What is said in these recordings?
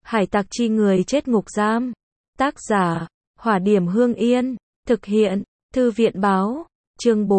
Hải tặc chi người chết ngục giam. Tác giả, Hỏa Điểm Hương Yên. Thực hiện, Thư viện Báo. Chương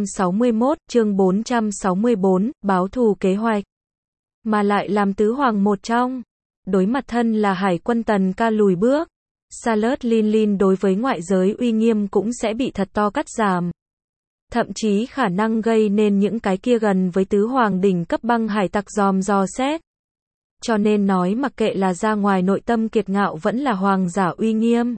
464, báo thù kế hoạch. Mà lại làm tứ hoàng một trong. Đối mặt thân là hải quân Tần Ca lùi bước. Salut Lin đối với ngoại giới uy nghiêm cũng sẽ bị thật to cắt giảm. Thậm chí khả năng gây nên những cái kia gần với tứ hoàng đỉnh cấp băng hải tặc dòm dò xét. Cho nên nói mặc kệ là ra ngoài nội tâm kiệt ngạo vẫn là hoàng giả uy nghiêm.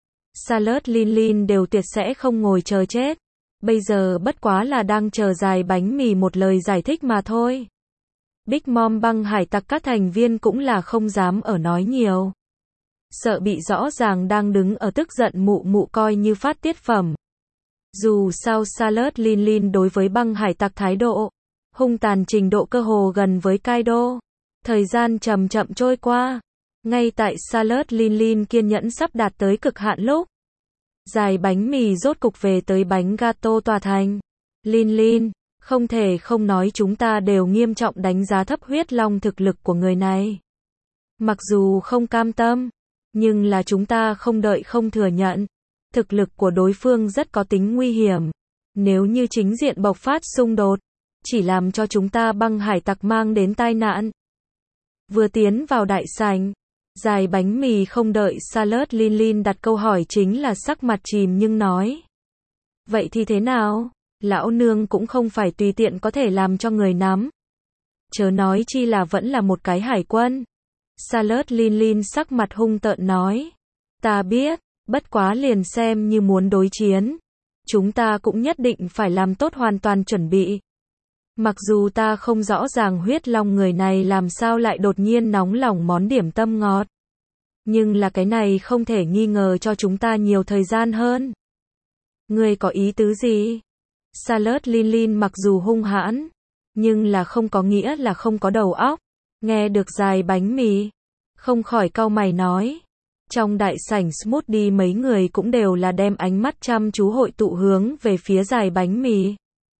Salut Lin đều tuyệt sẽ không ngồi chờ chết. Bây giờ bất quá là đang chờ dài bánh mì một lời giải thích mà thôi. Big Mom băng hải tặc các thành viên cũng là không dám ở nói nhiều. Sợ bị rõ ràng đang đứng ở tức giận mụ mụ coi như phát tiết phẩm. Dù sao Salut Lin đối với băng hải tặc thái độ, hung tàn trình độ cơ hồ gần với Kaido. Thời gian chậm chậm trôi qua. Ngay tại Salut Lin kiên nhẫn sắp đạt tới cực hạn lúc. Dài bánh mì rốt cục về tới bánh gato tòa thành. Lin, không thể không nói chúng ta đều nghiêm trọng đánh giá thấp huyết long thực lực của người này. Mặc dù không cam tâm, nhưng là chúng ta không đợi không thừa nhận. Thực lực của đối phương rất có tính nguy hiểm. Nếu như chính diện bộc phát xung đột, chỉ làm cho chúng ta băng hải tặc mang đến tai nạn. Vừa tiến vào đại sảnh, dài bánh mì không đợi Salut Lin đặt câu hỏi chính là sắc mặt chìm nhưng nói. Vậy thì thế nào? Lão nương cũng không phải tùy tiện có thể làm cho người nắm. Chớ nói chi là vẫn là một cái hải quân. Salut Lin sắc mặt hung tợn nói. Ta biết, bất quá liền xem như muốn đối chiến. Chúng ta cũng nhất định phải làm tốt hoàn toàn chuẩn bị. Mặc dù ta không rõ ràng huyết long người này làm sao lại đột nhiên nóng lòng món điểm tâm ngọt. Nhưng là cái này không thể nghi ngờ cho chúng ta nhiều thời gian hơn. Ngươi có ý tứ gì? Salut Lin mặc dù hung hãn, nhưng là không có nghĩa là không có đầu óc. Nghe được dài bánh mì, không khỏi cau mày nói. Trong đại sảnh smoothie mấy người cũng đều là đem ánh mắt chăm chú hội tụ hướng về phía dài bánh mì.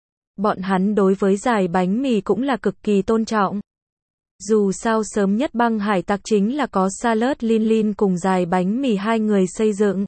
Bọn hắn đối với dài bánh mì cũng là cực kỳ tôn trọng. Dù sao sớm nhất băng hải tặc chính là có Salut Lin cùng dài bánh mì hai người xây dựng.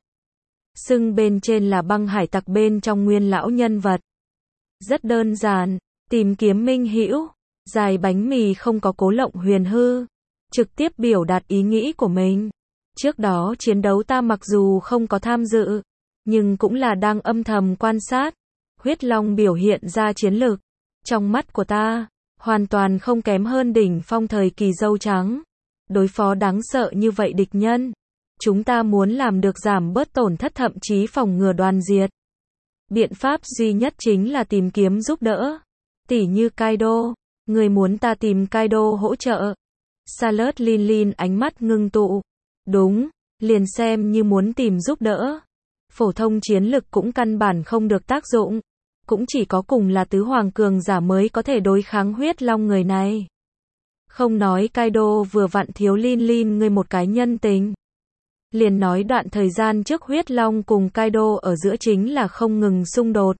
Xưng bên trên là băng hải tặc bên trong nguyên lão nhân vật. Rất đơn giản, tìm kiếm minh hữu. Dài bánh mì không có cố lộng huyền hư, trực tiếp biểu đạt ý nghĩ của mình. Trước đó chiến đấu ta mặc dù không có tham dự, nhưng cũng là đang âm thầm quan sát. Huyết long biểu hiện ra chiến lược. Trong mắt của ta, hoàn toàn không kém hơn đỉnh phong thời kỳ dâu trắng. Đối phó đáng sợ như vậy địch nhân. Chúng ta muốn làm được giảm bớt tổn thất thậm chí phòng ngừa đoàn diệt. Biện pháp duy nhất chính là tìm kiếm giúp đỡ. Tỉ như Kaido. Người muốn ta tìm Kaido hỗ trợ. Salut Lin ánh mắt ngưng tụ. Đúng, liền xem như muốn tìm giúp đỡ. Phổ thông chiến lực cũng căn bản không được tác dụng. Cũng chỉ có cùng là tứ hoàng cường giả mới có thể đối kháng huyết long người này. Không nói Kaido vừa vặn thiếu Lin người một cái nhân tình. Liền nói đoạn thời gian trước huyết long cùng Kaido ở giữa chính là không ngừng xung đột.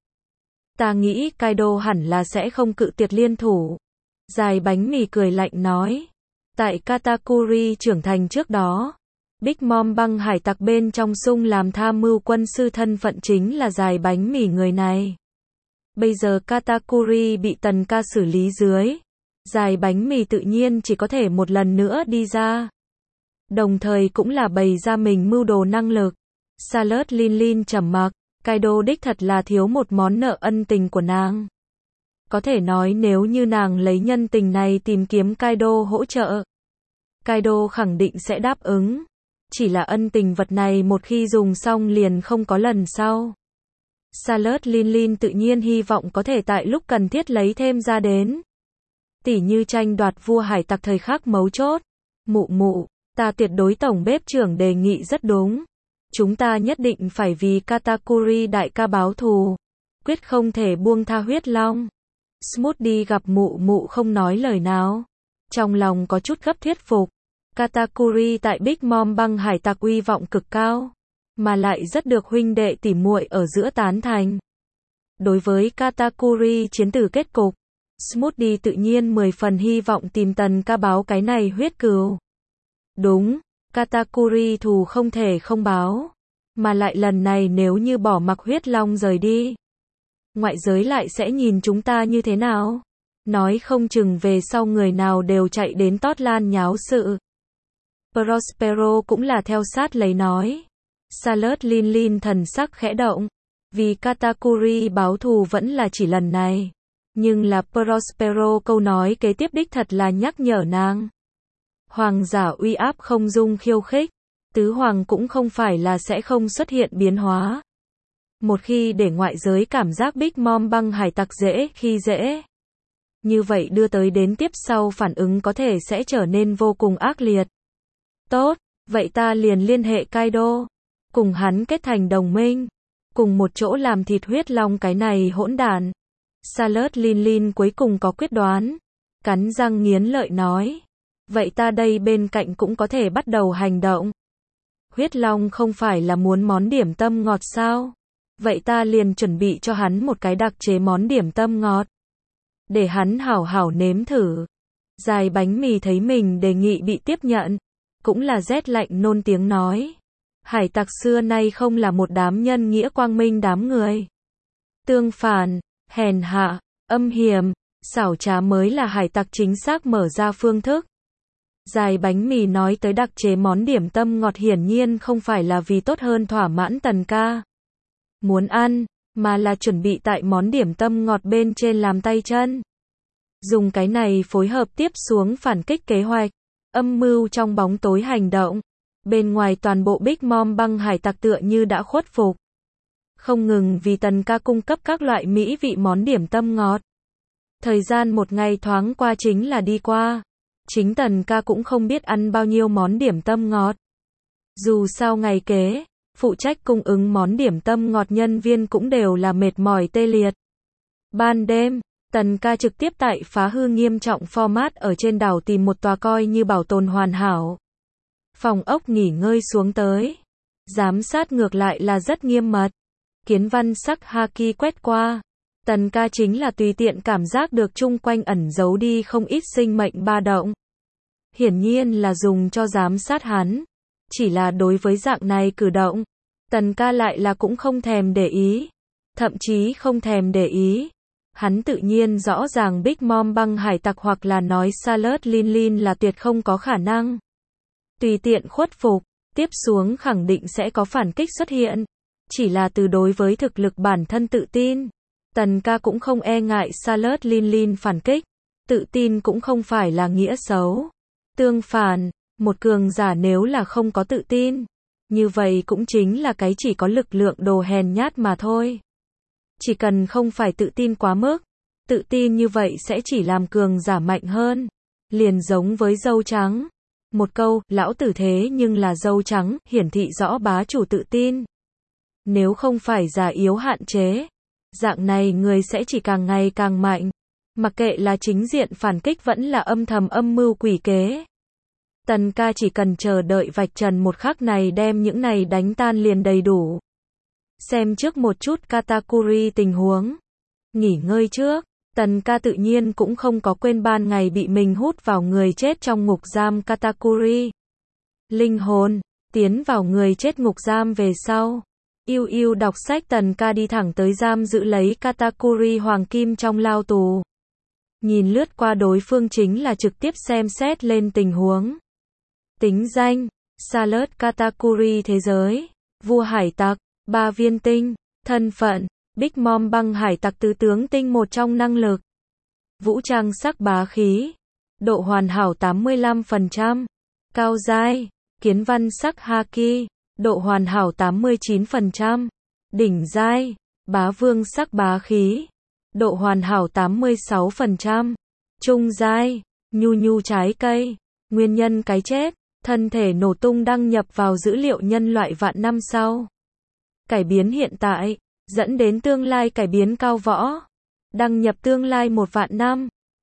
Ta nghĩ Kaido hẳn là sẽ không cự tuyệt liên thủ. Dài bánh mì cười lạnh nói. Tại Katakuri trưởng thành trước đó, Big Mom băng hải tặc bên trong sung làm tham mưu quân sư thân phận chính là dài bánh mì người này. Bây giờ Katakuri bị Tần Ca xử lý dưới. Dài bánh mì tự nhiên chỉ có thể một lần nữa đi ra. Đồng thời cũng là bày ra mình mưu đồ năng lực. Salut Lin trầm mặc. Kaido đích thật là thiếu một món nợ ân tình của nàng. Có thể nói nếu như nàng lấy nhân tình này tìm kiếm Kaido hỗ trợ, Kaido khẳng định sẽ đáp ứng. Chỉ là ân tình vật này một khi dùng xong liền không có lần sau. Salut Lin tự nhiên hy vọng có thể tại lúc cần thiết lấy thêm ra đến. Tỉ như tranh đoạt vua hải tặc thời khắc mấu chốt. Mụ, ta tuyệt đối tổng bếp trưởng đề nghị rất đúng. Chúng ta nhất định phải vì Katakuri đại ca báo thù. Quyết không thể buông tha huyết long. Smoothie gặp mụ không nói lời nào. Trong lòng có chút gấp thuyết phục. Katakuri tại Big Mom băng hải tặc uy vọng cực cao. Mà lại rất được huynh đệ tỉ muội ở giữa tán thành. Đối với Katakuri chiến tử kết cục, Smoothie tự nhiên 10 phần hy vọng tìm Tần Ca báo cái này huyết cừu. Đúng, Katakuri thù không thể không báo. Mà lại lần này nếu như bỏ mặc huyết long rời đi, ngoại giới lại sẽ nhìn chúng ta như thế nào? Nói không chừng về sau người nào đều chạy đến Totland nháo sự. Prospero cũng là theo sát lấy nói. Charlotte Linlin thần sắc khẽ động. Vì Katakuri báo thù vẫn là chỉ lần này. Nhưng là Prospero câu nói kế tiếp đích thật là nhắc nhở nàng. Hoàng giả uy áp không dung khiêu khích. Tứ hoàng cũng không phải là sẽ không xuất hiện biến hóa. Một khi để ngoại giới cảm giác Big Mom băng hải tặc dễ khi dễ. Như vậy đưa tới đến tiếp sau phản ứng có thể sẽ trở nên vô cùng ác liệt. Tốt, vậy ta liền liên hệ Kaido. Cùng hắn kết thành đồng minh. Cùng một chỗ làm thịt huyết long cái này hỗn đản. Charlotte Linlin cuối cùng có quyết đoán. Cắn răng nghiến lợi nói. Vậy ta đây bên cạnh cũng có thể bắt đầu hành động. Huyết long không phải là muốn món điểm tâm ngọt sao? Vậy ta liền chuẩn bị cho hắn một cái đặc chế món điểm tâm ngọt. Để hắn hảo hảo nếm thử. Dài bánh mì thấy mình đề nghị bị tiếp nhận. Cũng là rét lạnh nôn tiếng nói. Hải tặc xưa nay không là một đám nhân nghĩa quang minh đám người. Tương phản, hèn hạ, âm hiểm, xảo trá mới là hải tặc chính xác mở ra phương thức. Dài bánh mì nói tới đặc chế món điểm tâm ngọt hiển nhiên không phải là vì tốt hơn thỏa mãn Tần ca muốn ăn, mà là chuẩn bị tại món điểm tâm ngọt bên trên làm tay chân. Dùng cái này phối hợp tiếp xuống phản kích kế hoạch, âm mưu trong bóng tối hành động. Bên ngoài toàn bộ Big Mom băng hải tặc tựa như đã khuất phục. Không ngừng vì Tần ca cung cấp các loại mỹ vị món điểm tâm ngọt. Thời gian một ngày thoáng qua chính là đi qua. Chính Tần ca cũng không biết ăn bao nhiêu món điểm tâm ngọt. Dù sao ngày kế, phụ trách cung ứng món điểm tâm ngọt nhân viên cũng đều là mệt mỏi tê liệt. Ban đêm, Tần ca trực tiếp tại phá hư nghiêm trọng format ở trên đảo tìm một tòa coi như bảo tồn hoàn hảo. Phòng ốc nghỉ ngơi xuống tới. Giám sát ngược lại là rất nghiêm mật. Kiến văn sắc haki quét qua. Tần ca chính là tùy tiện cảm giác được chung quanh ẩn giấu đi không ít sinh mệnh ba động. Hiển nhiên là dùng cho giám sát hắn. Chỉ là đối với dạng này cử động, Tần ca lại là cũng không thèm để ý. Thậm chí không thèm để ý. Hắn tự nhiên rõ ràng Big Mom băng hải tặc hoặc là nói Charlotte Linlin là tuyệt không có khả năng. Tùy tiện khuất phục, tiếp xuống khẳng định sẽ có phản kích xuất hiện. Chỉ là từ đối với thực lực bản thân tự tin. Tần ca cũng không e ngại Charlotte Linlin phản kích. Tự tin cũng không phải là nghĩa xấu. Tương phản, một cường giả nếu là không có tự tin, như vậy cũng chính là cái chỉ có lực lượng đồ hèn nhát mà thôi. Chỉ cần không phải tự tin quá mức, tự tin như vậy sẽ chỉ làm cường giả mạnh hơn. Liền giống với dâu trắng. Một câu, lão tử thế nhưng là dâu trắng, hiển thị rõ bá chủ tự tin. Nếu không phải già yếu hạn chế, dạng này người sẽ chỉ càng ngày càng mạnh. Mặc kệ là chính diện phản kích vẫn là âm thầm âm mưu quỷ kế. Tần ca chỉ cần chờ đợi vạch trần một khắc này đem những này đánh tan liền đầy đủ. Xem trước một chút Katakuri tình huống. Nghỉ ngơi trước, Tần ca tự nhiên cũng không có quên ban ngày bị mình hút vào người chết trong ngục giam Katakuri. Linh hồn, tiến vào người chết ngục giam về sau. Yêu yêu đọc sách Tần ca đi thẳng tới giam giữ lấy Katakuri hoàng kim trong lao tù. Nhìn lướt qua đối phương chính là trực tiếp xem xét lên tình huống. Tính danh, Charlotte Katakuri thế giới, vua hải tặc, 3 viên tinh, thân phận, Big Mom băng hải tặc tứ tướng tinh một trong năng lực. Vũ trang sắc bá khí, độ hoàn hảo 85%, cao giai, kiến văn sắc haki, độ hoàn hảo 89%, đỉnh giai, bá vương sắc bá khí, độ hoàn hảo 86%, trung giai, nhu nhu trái cây, nguyên nhân cái chết, thân thể nổ tung đăng nhập vào dữ liệu nhân loại vạn năm sau. Cải biến hiện tại, dẫn đến tương lai cải biến cao võ. Đăng nhập tương lai 1 vạn năm.